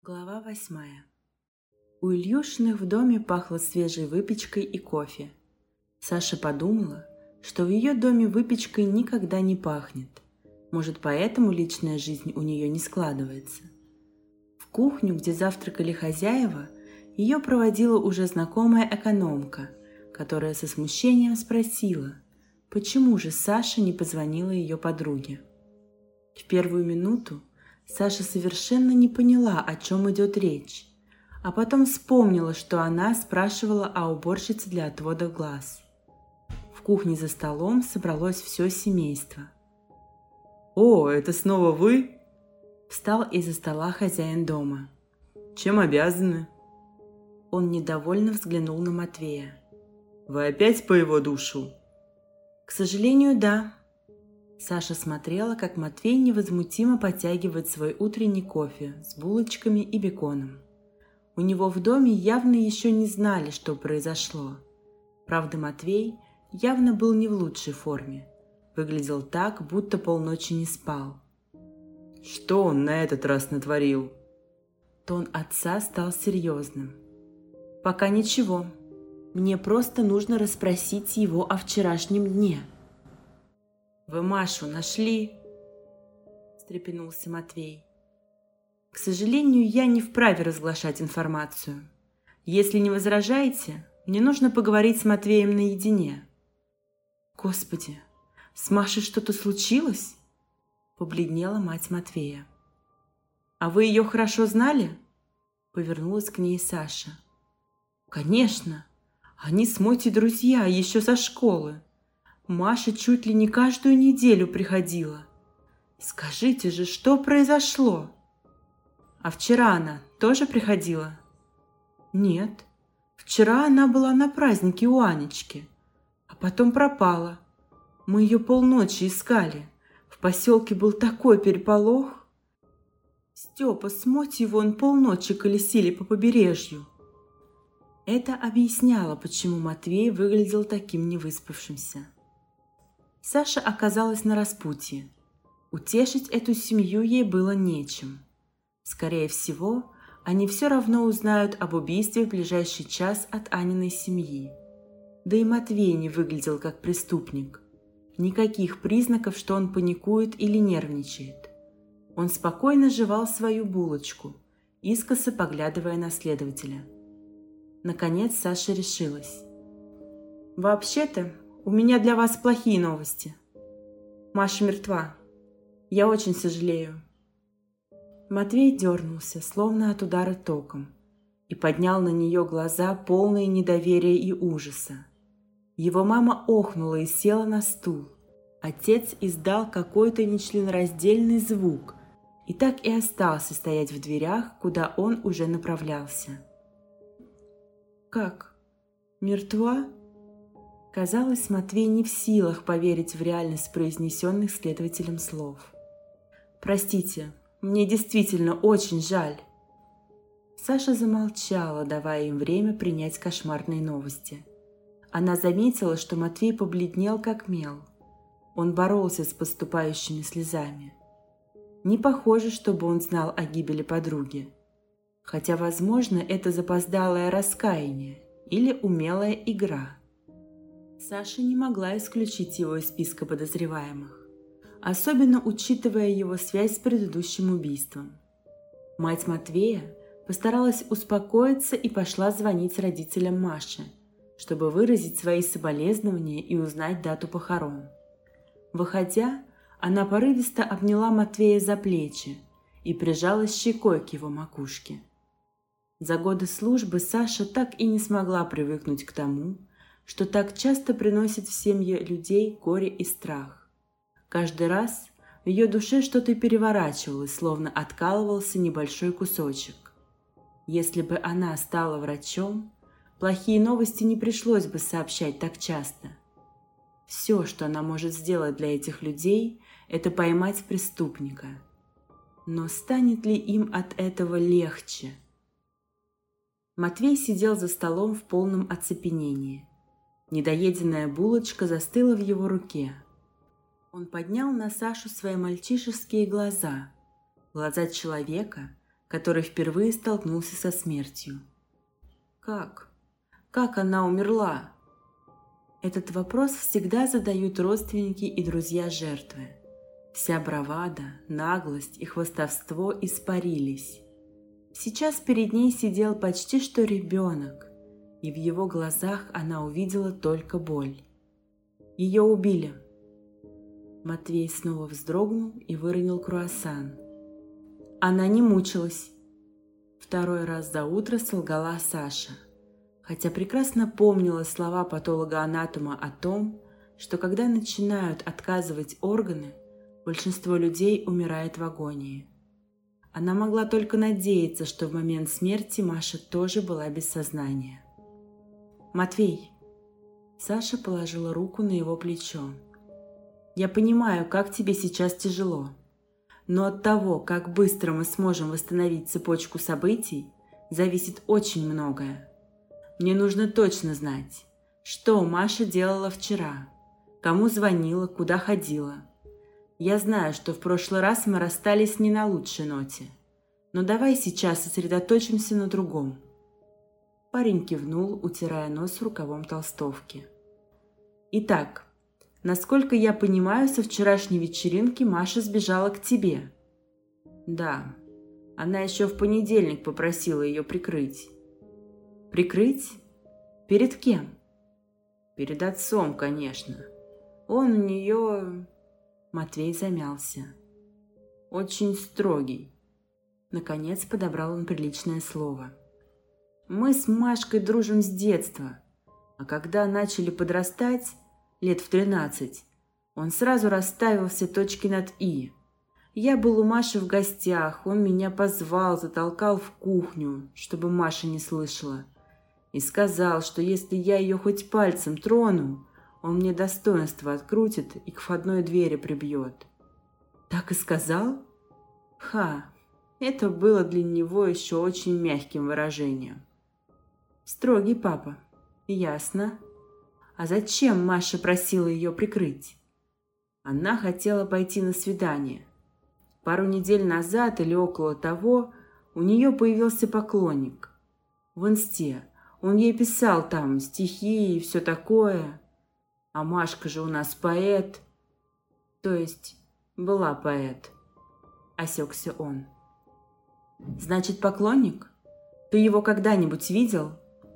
Глава 8. У Ильюшиных в доме пахло свежей выпечкой и кофе. Саша подумала, что в ее доме выпечкой никогда не пахнет. Может, поэтому личная жизнь у нее не складывается. В кухню, где завтракали хозяева, ее проводила уже знакомая экономка, которая со смущением спросила, почему же Саша не позвонила ее подруге. В первую минуту Саша совершенно не поняла, о чем идет речь, а потом вспомнила, что она спрашивала о уборщице для отвода глаз. В кухне за столом собралось все семейство. «О, это снова вы?» Встал из-за стола хозяин дома. «Чем обязаны?» Он недовольно взглянул на Матвея. «Вы опять по его душу?» «К сожалению, да». Саша смотрела, как Матвей невозмутимо потягивает свой утренний кофе с булочками и беконом. У него в доме явно еще не знали, что произошло. Правда, Матвей явно был не в лучшей форме. Выглядел так, будто полночи не спал. «Что он на этот раз натворил?» Тон отца стал серьезным. «Пока ничего. Мне просто нужно расспросить его о вчерашнем дне». «Вы Машу нашли?» – встрепенулся Матвей. «К сожалению, я не вправе разглашать информацию. Если не возражаете, мне нужно поговорить с Матвеем наедине». «Господи, с Машей что-то случилось?» – побледнела мать Матвея. «А вы ее хорошо знали?» – повернулась к ней Саша. «Конечно, они с Мотей друзья еще со школы. Маша чуть ли не каждую неделю приходила. Скажите же, что произошло?» «А вчера она тоже приходила?» «Нет, вчера она была на празднике у Анечки, а потом пропала. Мы ее полночи искали. В поселке был такой переполох. Степа с Мотей вон полночи колесили по побережью». Это объясняло, почему Матвей выглядел таким невыспавшимся. Саша оказалась на распутье. Утешить эту семью ей было нечем. Скорее всего, они все равно узнают об убийстве в ближайший час от Аниной семьи. Да и Матвей не выглядел как преступник. Никаких признаков, что он паникует или нервничает. Он спокойно жевал свою булочку, искоса поглядывая на следователя. Наконец Саша решилась. «Вообще-то, у меня для вас плохие новости. Маша мертва. Я очень сожалею». Матвей дернулся, словно от удара током, и поднял на нее глаза, полные недоверия и ужаса. Его мама охнула и села на стул. Отец издал какой-то нечленораздельный звук и так и остался стоять в дверях, куда он уже направлялся. «Как? Мертва?» Казалось, Матвей не в силах поверить в реальность произнесенных следователем слов. «Простите, мне действительно очень жаль». Саша замолчала, давая им время принять кошмарные новости. Она заметила, что Матвей побледнел как мел. Он боролся с поступающими слезами. Не похоже, чтобы он знал о гибели подруги. Хотя, возможно, это запоздалое раскаяние или умелая игра. Саша не могла исключить его из списка подозреваемых, особенно учитывая его связь с предыдущим убийством. Мать Матвея постаралась успокоиться и пошла звонить родителям Маши, чтобы выразить свои соболезнования и узнать дату похорон. Выходя, она порывисто обняла Матвея за плечи и прижалась щекой к его макушке. За годы службы Саша так и не смогла привыкнуть к тому, что так часто приносит в семьи людей горе и страх. Каждый раз в ее душе что-то переворачивалось, словно откалывался небольшой кусочек. Если бы она стала врачом, плохие новости не пришлось бы сообщать так часто. Все, что она может сделать для этих людей, это поймать преступника. Но станет ли им от этого легче? Матвей сидел за столом в полном оцепенении. Недоеденная булочка застыла в его руке. Он поднял на Сашу свои мальчишеские глаза, глаза человека, который впервые столкнулся со смертью. Как? Как она умерла? Этот вопрос всегда задают родственники и друзья жертвы. Вся бравада, наглость и хвастовство испарились. Сейчас перед ней сидел почти что ребенок, и в его глазах она увидела только боль. Ее убили. Матвей снова вздрогнул и выронил круассан. Она не мучилась. Второй раз за утро солгала Саша, хотя прекрасно помнила слова патолога-анатома о том, что когда начинают отказывать органы, большинство людей умирает в агонии. Она могла только надеяться, что в момент смерти Маша тоже была без сознания. «Матвей!» Саша положила руку на его плечо. «Я понимаю, как тебе сейчас тяжело, но от того, как быстро мы сможем восстановить цепочку событий, зависит очень многое. Мне нужно точно знать, что Маша делала вчера, кому звонила, куда ходила. Я знаю, что в прошлый раз мы расстались не на лучшей ноте, но давай сейчас сосредоточимся на другом». Парень кивнул, утирая нос рукавом толстовки. «Итак, насколько я понимаю, со вчерашней вечеринки Маша сбежала к тебе». «Да, она еще в понедельник попросила ее прикрыть». «Прикрыть? Перед кем?» «Перед отцом, конечно. Он у нее...» Матвей замялся. «Очень строгий». Наконец подобрал он приличное слово. «Мы с Машкой дружим с детства, а когда начали подрастать, лет в 13, он сразу расставил все точки над «и». Я был у Маши в гостях, он меня позвал, затолкал в кухню, чтобы Маша не слышала, и сказал, что если я ее хоть пальцем трону, он мне достоинство открутит и к входной двери прибьет». «Так и сказал?» «Ха, это было для него еще очень мягким выражением». «Строгий папа. Ясно. А зачем Маша просила ее прикрыть?» «Она хотела пойти на свидание. Пару недель назад или около того у нее появился поклонник. В инсте. Он ей писал там стихи и все такое. А Машка же у нас поэт. То есть была поэт». Осекся он. «Значит, поклонник? Ты его когда-нибудь видел?»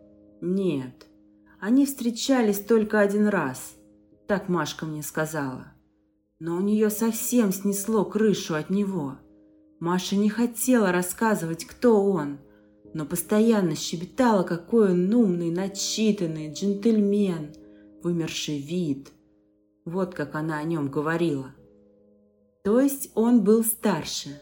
«Нет. Они встречались только один раз. Так Машка мне сказала. Но у нее совсем снесло крышу от него. Маша не хотела рассказывать, кто он, но постоянно щебетала, какой он умный, начитанный, джентльмен, вымерший вид. Вот как она о нем говорила». «То есть он был старше?»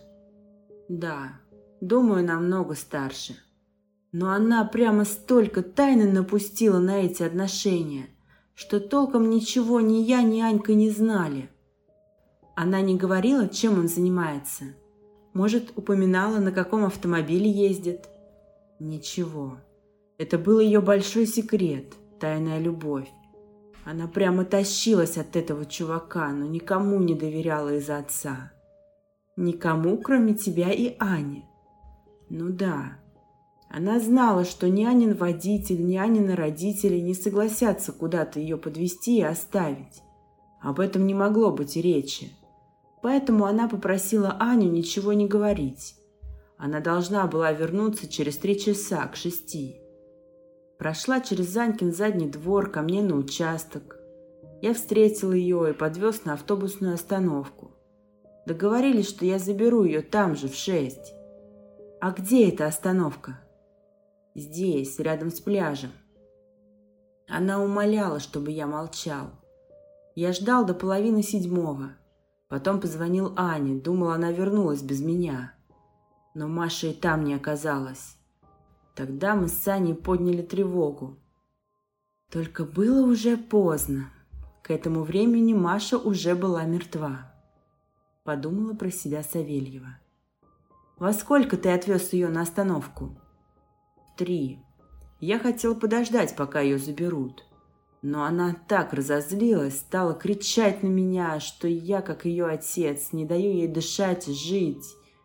«Да, думаю, намного старше. Но она прямо столько тайны напустила на эти отношения, что толком ничего ни я, ни Анька не знали». «Она не говорила, чем он занимается? Может, упоминала, на каком автомобиле ездит?» «Ничего. Это был ее большой секрет, тайная любовь. Она прямо тащилась от этого чувака, но никому не доверяла из-за отца». «Никому, кроме тебя и Ани?» «Ну да. Она знала, что ни Анин водитель, ни Анины родители не согласятся куда-то ее подвезти и оставить. Об этом не могло быть и речи. Поэтому она попросила Аню ничего не говорить. Она должна была вернуться через 3 часа к 6. Прошла через Занькин задний двор ко мне на участок. Я встретил ее и подвез на автобусную остановку. Договорились, что я заберу ее там же в 6. «А где эта остановка?» «Здесь, рядом с пляжем». Она умоляла, чтобы я молчал. Я ждал до 6:30. Потом позвонил Ане, думал, она вернулась без меня. Но Маша и там не оказалась. Тогда мы с Аней подняли тревогу. Только было уже поздно. К этому времени Маша уже была мертва. Подумала про себя Савельева. «Во сколько ты отвез ее на остановку?» «В 3. Я хотел подождать, пока ее заберут. Но она так разозлилась, стала кричать на меня, что я, как ее отец, не даю ей дышать и жить.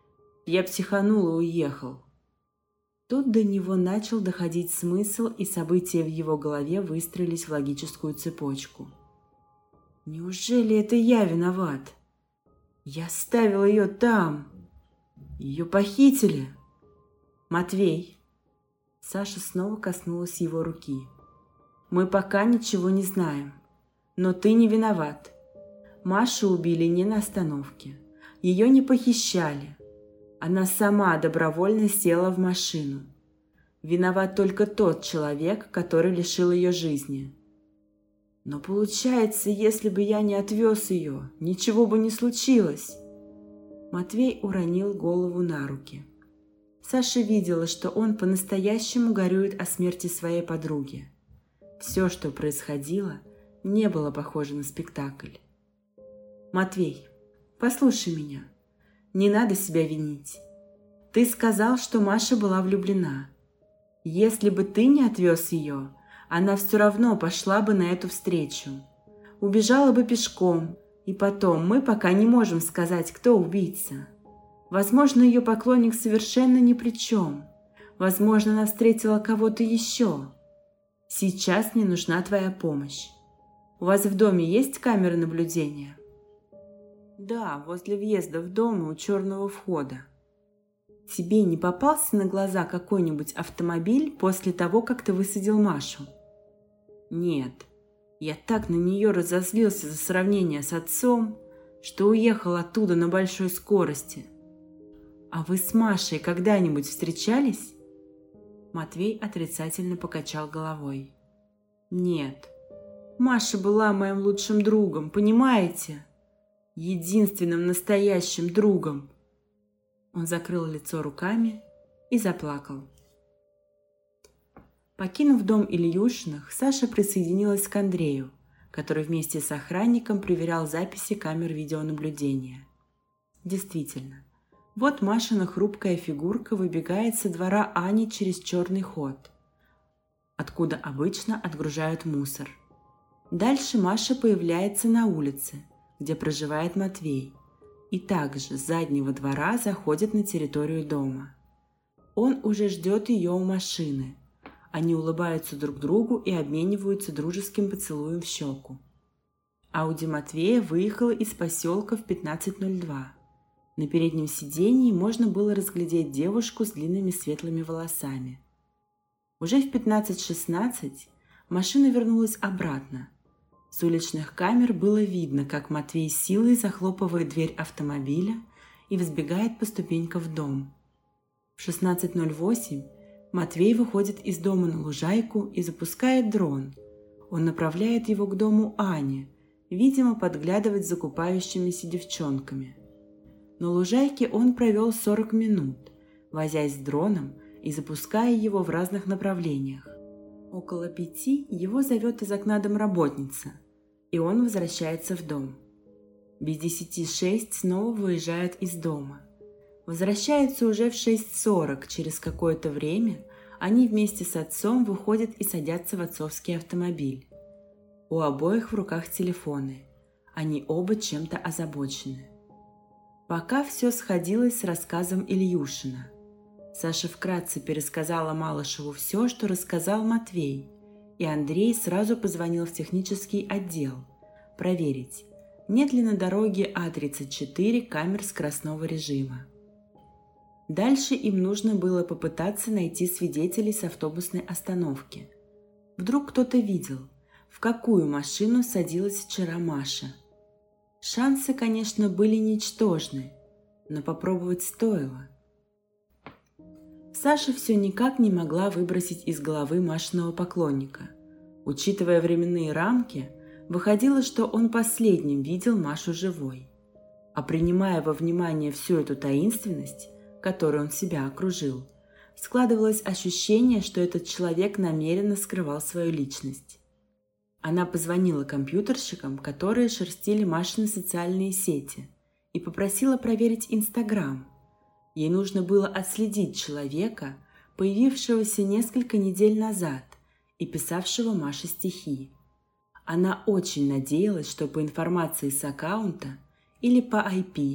Я психанул и уехал». Тут до него начал доходить смысл, и события в его голове выстроились в логическую цепочку. «Неужели это я виноват? Я оставил ее там. Ее похитили. Матвей». Саша снова коснулась его руки. «Мы пока ничего не знаем, но ты не виноват. Машу убили не на остановке. Ее не похищали. Она сама добровольно села в машину. Виноват только тот человек, который лишил ее жизни. Но получается, если бы я не отвез ее, ничего бы не случилось». Матвей уронил голову на руки. Саша видела, что он по-настоящему горюет о смерти своей подруги. Все, что происходило, не было похоже на спектакль. «Матвей, послушай меня. Не надо себя винить. Ты сказал, что Маша была влюблена. Если бы ты не отвез ее, она все равно пошла бы на эту встречу. Убежала бы пешком, и потом мы пока не можем сказать, кто убийца. Возможно, ее поклонник совершенно ни при чем. Возможно, она встретила кого-то еще. Сейчас мне нужна твоя помощь. У вас в доме есть камеры наблюдения?» «Да, возле въезда в дом и у черного входа». «Тебе не попался на глаза какой-нибудь автомобиль после того, как ты высадил Машу?» «Нет. Я так на нее разозлился за сравнение с отцом, что уехал оттуда на большой скорости». «А вы с Машей когда-нибудь встречались?» Матвей отрицательно покачал головой. «Нет. Маша была моим лучшим другом, понимаете? Единственным настоящим другом». Он закрыл лицо руками и заплакал. Покинув дом Ильюшиных, Саша присоединилась к Андрею, который вместе с охранником проверял записи камер видеонаблюдения. Действительно, вот Машина хрупкая фигурка выбегает со двора Ани через черный ход, откуда обычно отгружают мусор. Дальше Маша появляется на улице, где проживает Матвей, и также с заднего двора заходит на территорию дома. Он уже ждет ее у машины. Они улыбаются друг другу и обмениваются дружеским поцелуем в щеку. Ауди Матвея выехала из поселка в 15:02. На переднем сидении можно было разглядеть девушку с длинными светлыми волосами. Уже в 15:16 машина вернулась обратно. С уличных камер было видно, как Матвей силой захлопывает дверь автомобиля и взбегает по ступенькам в дом. В 16:08 Матвей выходит из дома на лужайку и запускает дрон. Он направляет его к дому Ани, видимо, подглядывать за купающимися девчонками. На лужайке он провел 40 минут, возясь с дроном и запуская его в разных направлениях. Около 5 его зовет из окна домработница, и он возвращается в дом. Без 10:06 снова выезжает из дома. Возвращается уже в 6:40, через какое-то время они вместе с отцом выходят и садятся в отцовский автомобиль. У обоих в руках телефоны, они оба чем-то озабочены. Пока все сходилось с рассказом Ильюшина. Саша вкратце пересказала Малышеву все, что рассказал Матвей, и Андрей сразу позвонил в технический отдел проверить, нет ли на дороге А-34 камер скоростного режима. Дальше им нужно было попытаться найти свидетелей с автобусной остановки. Вдруг кто-то видел, в какую машину садилась вчера Маша. Шансы, конечно, были ничтожны, но попробовать стоило. Саша все никак не могла выбросить из головы Машиного поклонника. Учитывая временные рамки, выходило, что он последним видел Машу живой. А принимая во внимание всю эту таинственность, которой он себя окружил, складывалось ощущение, что этот человек намеренно скрывал свою личность. Она позвонила компьютерщикам, которые шерстили Машины социальные сети, и попросила проверить Инстаграм. Ей нужно было отследить человека, появившегося несколько недель назад и писавшего Маше стихи. Она очень надеялась, что по информации с аккаунта или по IP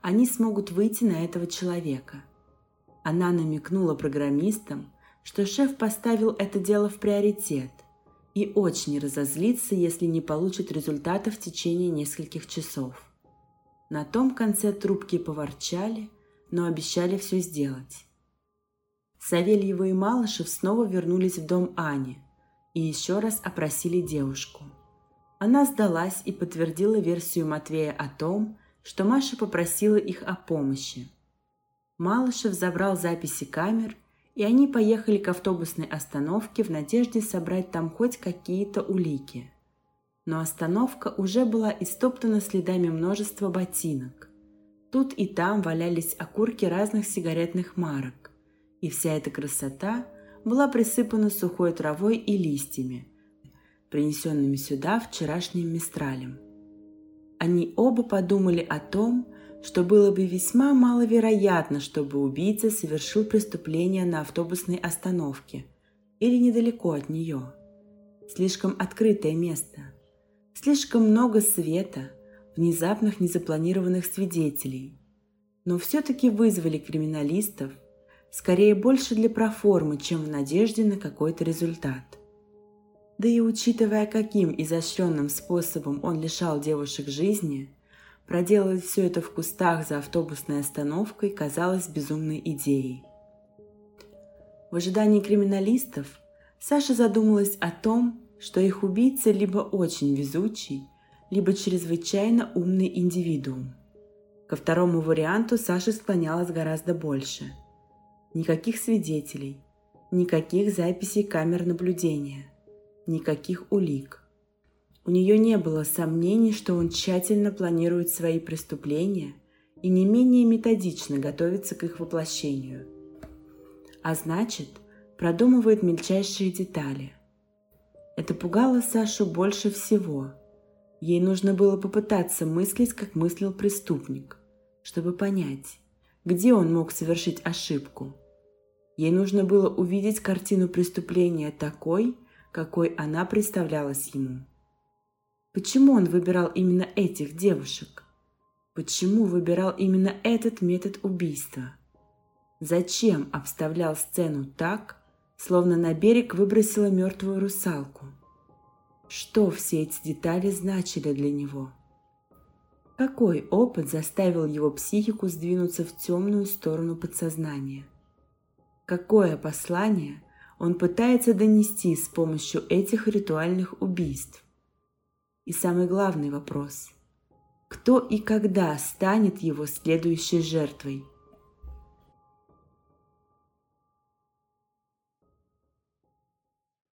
они смогут выйти на этого человека. Она намекнула программистам, что шеф поставил это дело в приоритет и очень разозлится, если не получит результата в течение нескольких часов. На том конце трубки поворчали, но обещали все сделать. Савельева и Малышев снова вернулись в дом Ани и еще раз опросили девушку. Она сдалась и подтвердила версию Матвея о том, что Маша попросила их о помощи. Малышев забрал записи камер, и они поехали к автобусной остановке в надежде собрать там хоть какие-то улики. Но остановка уже была истоптана следами множества ботинок. Тут и там валялись окурки разных сигаретных марок, и вся эта красота была присыпана сухой травой и листьями, принесенными сюда вчерашним мистралем. Они оба подумали о том, что было бы весьма маловероятно, чтобы убийца совершил преступление на автобусной остановке или недалеко от нее. Слишком открытое место, слишком много света, внезапных незапланированных свидетелей. Но все-таки вызвали криминалистов, скорее больше для проформы, чем в надежде на какой-то результат. Да и учитывая, каким изощренным способом он лишал девушек жизни, проделать все это в кустах за автобусной остановкой казалось безумной идеей. В ожидании криминалистов Саша задумалась о том, что их убийца либо очень везучий, либо чрезвычайно умный индивидуум. Ко второму варианту Саша склонялась гораздо больше. Никаких свидетелей, никаких записей камер наблюдения, никаких улик. У нее не было сомнений, что он тщательно планирует свои преступления и не менее методично готовится к их воплощению. А значит, продумывает мельчайшие детали. Это пугало Сашу больше всего. Ей нужно было попытаться мыслить, как мыслил преступник, чтобы понять, где он мог совершить ошибку. Ей нужно было увидеть картину преступления такой, какой она представлялась ему. Почему он выбирал именно этих девушек? Почему выбирал именно этот метод убийства? Зачем обставлял сцену так, словно на берег выбросила мертвую русалку? Что все эти детали значили для него? Какой опыт заставил его психику сдвинуться в темную сторону подсознания? Какое послание он пытается донести с помощью этих ритуальных убийств? И самый главный вопрос – кто и когда станет его следующей жертвой?